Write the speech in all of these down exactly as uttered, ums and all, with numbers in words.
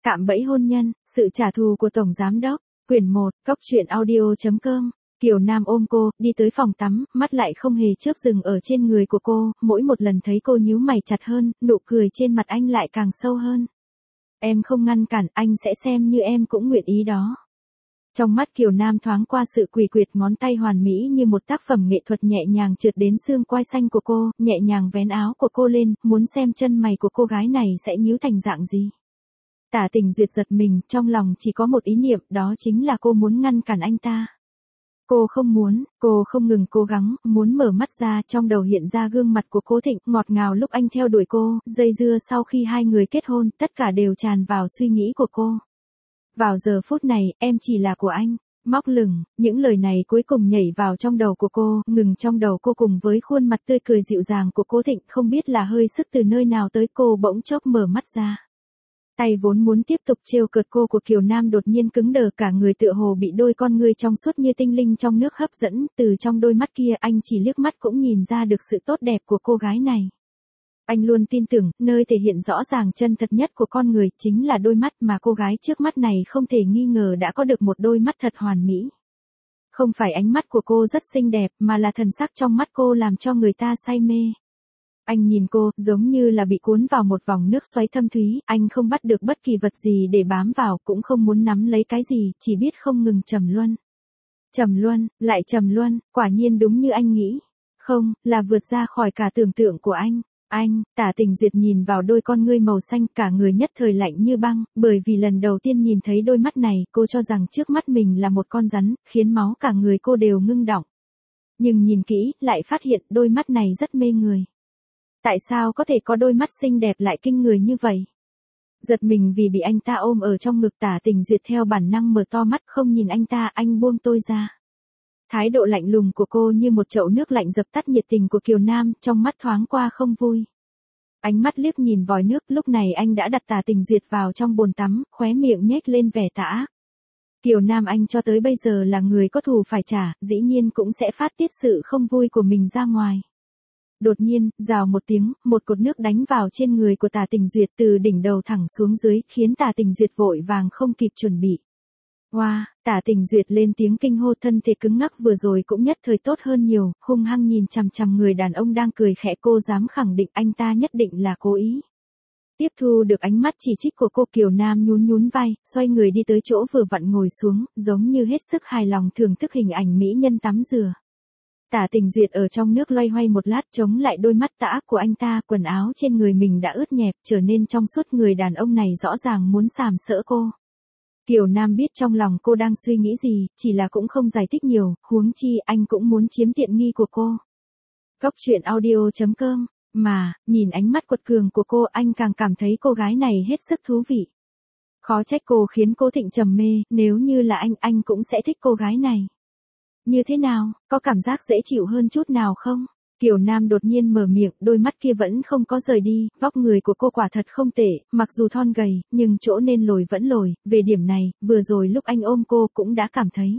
Cạm bẫy hôn nhân, sự trả thù của Tổng Giám Đốc, quyển một, cốc truyện audio chấm com. Kiều Nam ôm cô, đi tới phòng tắm, mắt lại không hề chớp dừng ở trên người của cô, mỗi một lần thấy cô nhíu mày chặt hơn, nụ cười trên mặt anh lại càng sâu hơn. Em không ngăn cản, anh sẽ xem như em cũng nguyện ý đó. Trong mắt Kiều Nam thoáng qua sự quỷ quyệt, ngón tay hoàn mỹ như một tác phẩm nghệ thuật nhẹ nhàng trượt đến xương quai xanh của cô, nhẹ nhàng vén áo của cô lên, muốn xem chân mày của cô gái này sẽ nhíu thành dạng gì. Tả Tình Duyệt giật mình, trong lòng chỉ có một ý niệm, đó chính là cô muốn ngăn cản anh ta. Cô không muốn, cô không ngừng cố gắng, muốn mở mắt ra, trong đầu hiện ra gương mặt của Cố Thịnh, ngọt ngào lúc anh theo đuổi cô, dây dưa sau khi hai người kết hôn, tất cả đều tràn vào suy nghĩ của cô. Vào giờ phút này, em chỉ là của anh. Móc lửng, những lời này cuối cùng nhảy vào trong đầu của cô, ngừng trong đầu cô cùng với khuôn mặt tươi cười dịu dàng của Cố Thịnh, không biết là hơi sức từ nơi nào tới, cô bỗng chốc mở mắt ra. Tay vốn muốn tiếp tục trêu cợt cô của Kiều Nam đột nhiên cứng đờ, cả người tựa hồ bị đôi con ngươi trong suốt như tinh linh trong nước hấp dẫn, từ trong đôi mắt kia anh chỉ liếc mắt cũng nhìn ra được sự tốt đẹp của cô gái này. Anh luôn tin tưởng, nơi thể hiện rõ ràng chân thật nhất của con người chính là đôi mắt, mà cô gái trước mắt này không thể nghi ngờ đã có được một đôi mắt thật hoàn mỹ. Không phải ánh mắt của cô rất xinh đẹp, mà là thần sắc trong mắt cô làm cho người ta say mê. Anh nhìn cô, giống như là bị cuốn vào một vòng nước xoáy thâm thúy, anh không bắt được bất kỳ vật gì để bám vào, cũng không muốn nắm lấy cái gì, chỉ biết không ngừng trầm luân. Trầm luân, lại trầm luân, quả nhiên đúng như anh nghĩ. Không, là vượt ra khỏi cả tưởng tượng của anh. Anh, Tả Tình Duyệt nhìn vào đôi con ngươi màu xanh, cả người nhất thời lạnh như băng, bởi vì lần đầu tiên nhìn thấy đôi mắt này, cô cho rằng trước mắt mình là một con rắn, khiến máu cả người cô đều ngưng đọng. Nhưng nhìn kỹ, lại phát hiện đôi mắt này rất mê người. Tại sao có thể có đôi mắt xinh đẹp lại kinh người như vậy? Giật mình vì bị anh ta ôm ở trong ngực, Tả Tình Duyệt theo bản năng mở to mắt, không nhìn anh ta, anh buông tôi ra. Thái độ lạnh lùng của cô như một chậu nước lạnh dập tắt nhiệt tình của Kiều Nam, trong mắt thoáng qua không vui. Ánh mắt liếc nhìn vòi nước, lúc này anh đã đặt Tả Tình Duyệt vào trong bồn tắm, khóe miệng nhếch lên vẻ tà ác. Kiều Nam anh cho tới bây giờ là người có thù phải trả, dĩ nhiên cũng sẽ phát tiết sự không vui của mình ra ngoài. Đột nhiên, rào một tiếng, một cột nước đánh vào trên người của Tả Tình Duyệt từ đỉnh đầu thẳng xuống dưới, khiến Tả Tình Duyệt vội vàng không kịp chuẩn bị. Wow, Tả Tình Duyệt lên tiếng kinh hô, thân thể cứng ngắc vừa rồi cũng nhất thời tốt hơn nhiều, hung hăng nhìn chằm chằm người đàn ông đang cười khẽ, cô dám khẳng định anh ta nhất định là cố ý. Tiếp thu được ánh mắt chỉ trích của cô, Kiều Nam nhún nhún vai, xoay người đi tới chỗ vừa vặn ngồi xuống, giống như hết sức hài lòng thưởng thức hình ảnh mỹ nhân tắm rửa. Tả Tình Duyệt ở trong nước loay hoay một lát, chống lại đôi mắt tà ác của anh ta, quần áo trên người mình đã ướt nhẹp, trở nên trong suốt, người đàn ông này rõ ràng muốn sàm sỡ cô. Kiều Nam biết trong lòng cô đang suy nghĩ gì, chỉ là cũng không giải thích nhiều, huống chi anh cũng muốn chiếm tiện nghi của cô. Cốc truyện audio chấm com, mà, nhìn ánh mắt quật cường của cô, anh càng cảm thấy cô gái này hết sức thú vị. Khó trách cô khiến Cố Thịnh trầm mê, nếu như là anh, anh cũng sẽ thích cô gái này. Như thế nào, có cảm giác dễ chịu hơn chút nào không? Kiều Nam đột nhiên mở miệng, đôi mắt kia vẫn không có rời đi, vóc người của cô quả thật không tệ, mặc dù thon gầy, nhưng chỗ nên lồi vẫn lồi, về điểm này, vừa rồi lúc anh ôm cô cũng đã cảm thấy.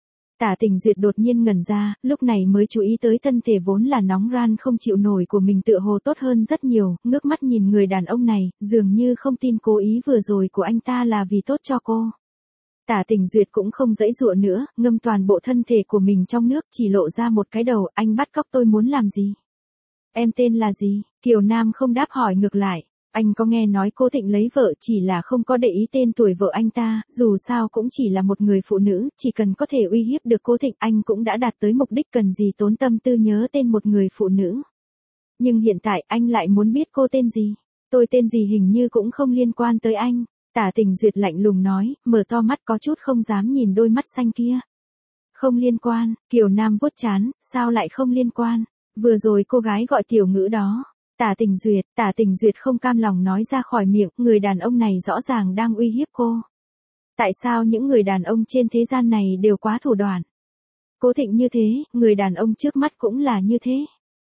Tả Tình Duyệt đột nhiên ngẩn ra, lúc này mới chú ý tới thân thể vốn là nóng ran không chịu nổi của mình tựa hồ tốt hơn rất nhiều, ngước mắt nhìn người đàn ông này, dường như không tin cố ý vừa rồi của anh ta là vì tốt cho cô. Tả Tình Duyệt cũng không giãy giụa nữa, ngâm toàn bộ thân thể của mình trong nước, chỉ lộ ra một cái đầu, anh bắt cóc tôi muốn làm gì? Em tên là gì? Kiều Nam không đáp, hỏi ngược lại. Anh có nghe nói Cố Thịnh lấy vợ, chỉ là không có để ý tên tuổi vợ anh ta, dù sao cũng chỉ là một người phụ nữ, chỉ cần có thể uy hiếp được Cố Thịnh, anh cũng đã đạt tới mục đích, cần gì tốn tâm tư nhớ tên một người phụ nữ. Nhưng hiện tại anh lại muốn biết cô tên gì? Tôi tên gì hình như cũng không liên quan tới anh. Tả Tình Duyệt lạnh lùng nói, mở to mắt có chút không dám nhìn đôi mắt xanh kia. Không liên quan, Kiều Nam vuốt trán, sao lại không liên quan? Vừa rồi cô gái gọi tiểu ngữ đó. Tả Tình Duyệt, Tả Tình Duyệt không cam lòng nói ra khỏi miệng, người đàn ông này rõ ràng đang uy hiếp cô. Tại sao những người đàn ông trên thế gian này đều quá thủ đoạn? Cố Thịnh như thế, người đàn ông trước mắt cũng là như thế.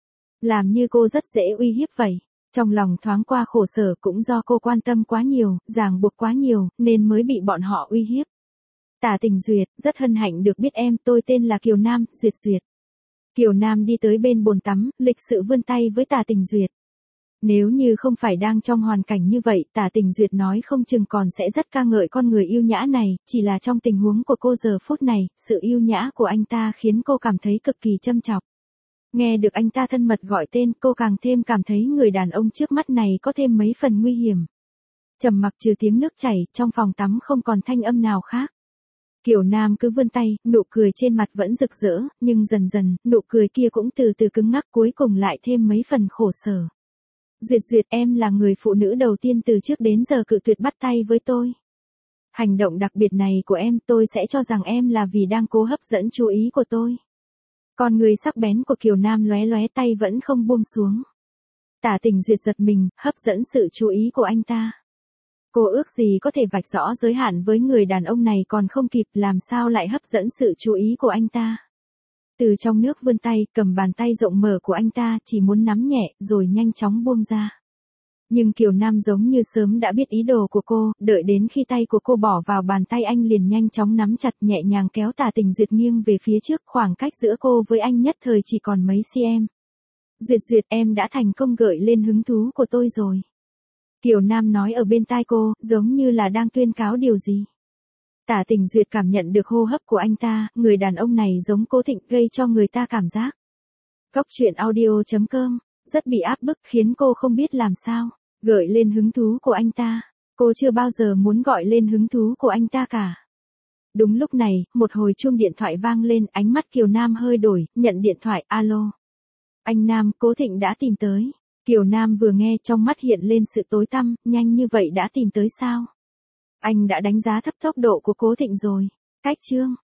Làm như cô rất dễ uy hiếp vậy. Trong lòng thoáng qua khổ sở, cũng do cô quan tâm quá nhiều, ràng buộc quá nhiều, nên mới bị bọn họ uy hiếp. Tả Tình Duyệt, rất hân hạnh được biết em, tôi tên là Kiều Nam, Duyệt Duyệt. Kiều Nam đi tới bên bồn tắm, lịch sự vươn tay với Tả Tình Duyệt. Nếu như không phải đang trong hoàn cảnh như vậy, Tả Tình Duyệt nói không chừng còn sẽ rất ca ngợi con người yêu nhã này, chỉ là trong tình huống của cô giờ phút này, sự yêu nhã của anh ta khiến cô cảm thấy cực kỳ châm chọc. Nghe được anh ta thân mật gọi tên, cô càng thêm cảm thấy người đàn ông trước mắt này có thêm mấy phần nguy hiểm. Trầm mặc trừ tiếng nước chảy, trong phòng tắm không còn thanh âm nào khác. Kiều Nam cứ vươn tay, nụ cười trên mặt vẫn rực rỡ, nhưng dần dần, nụ cười kia cũng từ từ cứng ngắc, cuối cùng lại thêm mấy phần khổ sở. Duyệt Duyệt, em là người phụ nữ đầu tiên từ trước đến giờ cự tuyệt bắt tay với tôi. Hành động đặc biệt này của em, tôi sẽ cho rằng em là vì đang cố hấp dẫn chú ý của tôi. Con người sắc bén của Kiều Nam lóe lóe, tay vẫn không buông xuống. Tả Tình Duyệt giật mình, hấp dẫn sự chú ý của anh ta. Cô ước gì có thể vạch rõ giới hạn với người đàn ông này còn không kịp, làm sao lại hấp dẫn sự chú ý của anh ta. Từ trong nước vươn tay, cầm bàn tay rộng mở của anh ta, chỉ muốn nắm nhẹ, rồi nhanh chóng buông ra. Nhưng Kiều Nam giống như sớm đã biết ý đồ của cô, đợi đến khi tay của cô bỏ vào bàn tay anh liền nhanh chóng nắm chặt, nhẹ nhàng kéo Tả Tình Duyệt nghiêng về phía trước, khoảng cách giữa cô với anh nhất thời chỉ còn mấy cm. Duyệt Duyệt, em đã thành công gợi lên hứng thú của tôi rồi. Kiều Nam nói ở bên tai cô, giống như là đang tuyên cáo điều gì. Tả Tình Duyệt cảm nhận được hô hấp của anh ta, người đàn ông này giống Cố Thịnh, gây cho người ta cảm giác. Góc truyện audio chấm com, rất bị áp bức khiến cô không biết làm sao, gợi lên hứng thú của anh ta. Cô chưa bao giờ muốn gọi lên hứng thú của anh ta cả. Đúng lúc này, một hồi chuông điện thoại vang lên, ánh mắt Kiều Nam hơi đổi, nhận điện thoại, alo. Anh Nam, Cố Thịnh đã tìm tới. Kiều Nam vừa nghe trong mắt hiện lên sự tối tăm, nhanh như vậy đã tìm tới sao? Anh đã đánh giá thấp tốc độ của Cố Thịnh rồi. Cách chương.